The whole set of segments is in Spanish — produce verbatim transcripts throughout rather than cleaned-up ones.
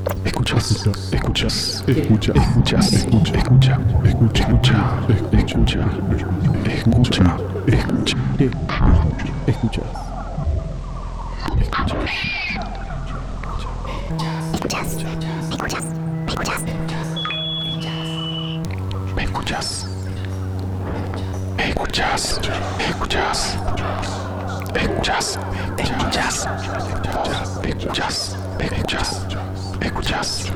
Escuchas, escuchas, escucha, escuchas, escucha, escucha, escucha, escucha, escucha, escucha, escucha, ¿me escuchas? ¿Me escuchas? ¿Me escuchas? ¿Me escuchas? ¿Me escuchas? ¿Me escuchas? ¿Me escuchas? ¿Me escuchas?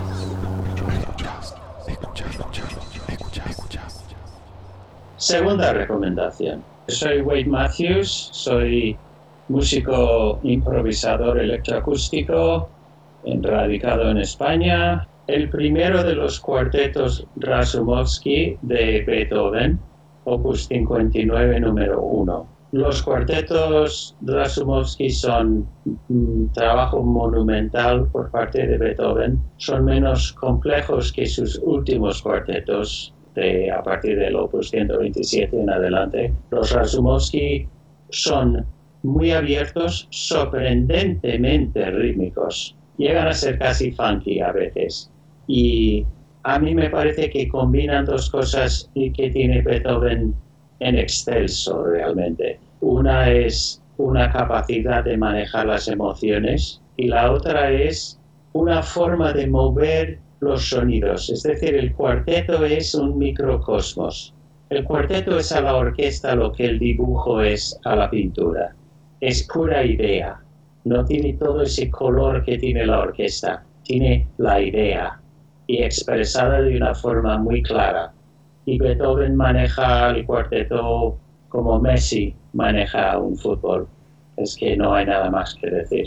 Segunda recomendación. Soy Wade Matthews, soy músico improvisador electroacústico, radicado en España. El primero de los cuartetos Rasoumovsky de Beethoven, opus cincuenta y nueve, número uno. Los cuartetos Rasoumovsky son un trabajo monumental por parte de Beethoven. Son menos complejos que sus últimos cuartetos, de, a partir del opus ciento veintisiete en adelante. Los Rasoumovsky son muy abiertos, sorprendentemente rítmicos. Llegan a ser casi funky a veces. Y a mí me parece que combinan dos cosas que tiene Beethoven en excelso realmente. Una es una capacidad de manejar las emociones y la otra es una forma de mover los sonidos. Es decir, el cuarteto es un microcosmos. El cuarteto es a la orquesta lo que el dibujo es a la pintura. Es pura idea. No tiene todo ese color que tiene la orquesta. Tiene la idea y expresada de una forma muy clara. Y Beethoven maneja el cuarteto como Messi maneja un fútbol. Es que no hay nada más que decir.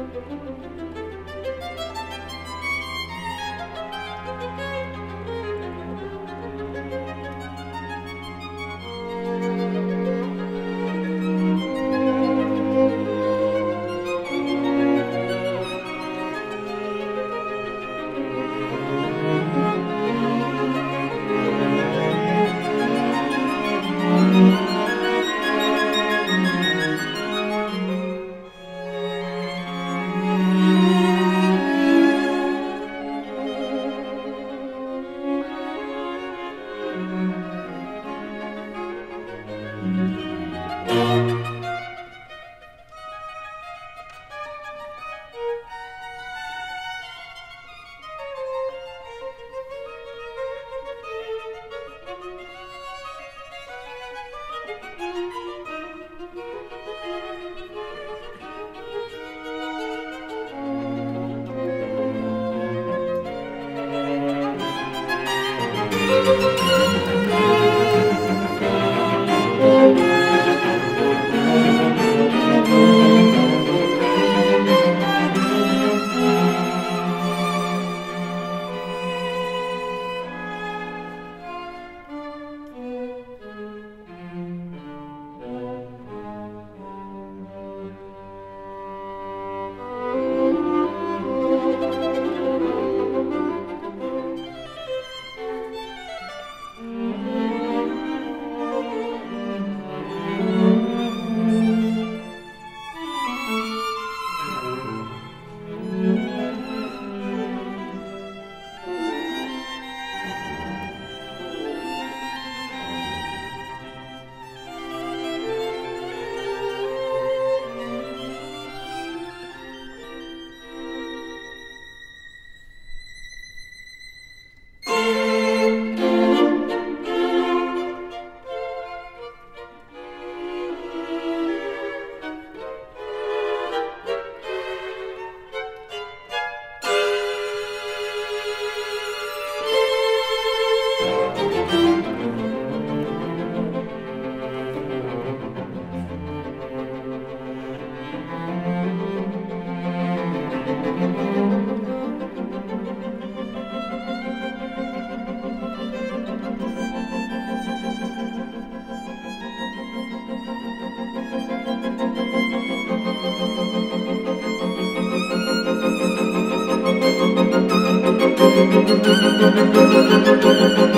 Thank you.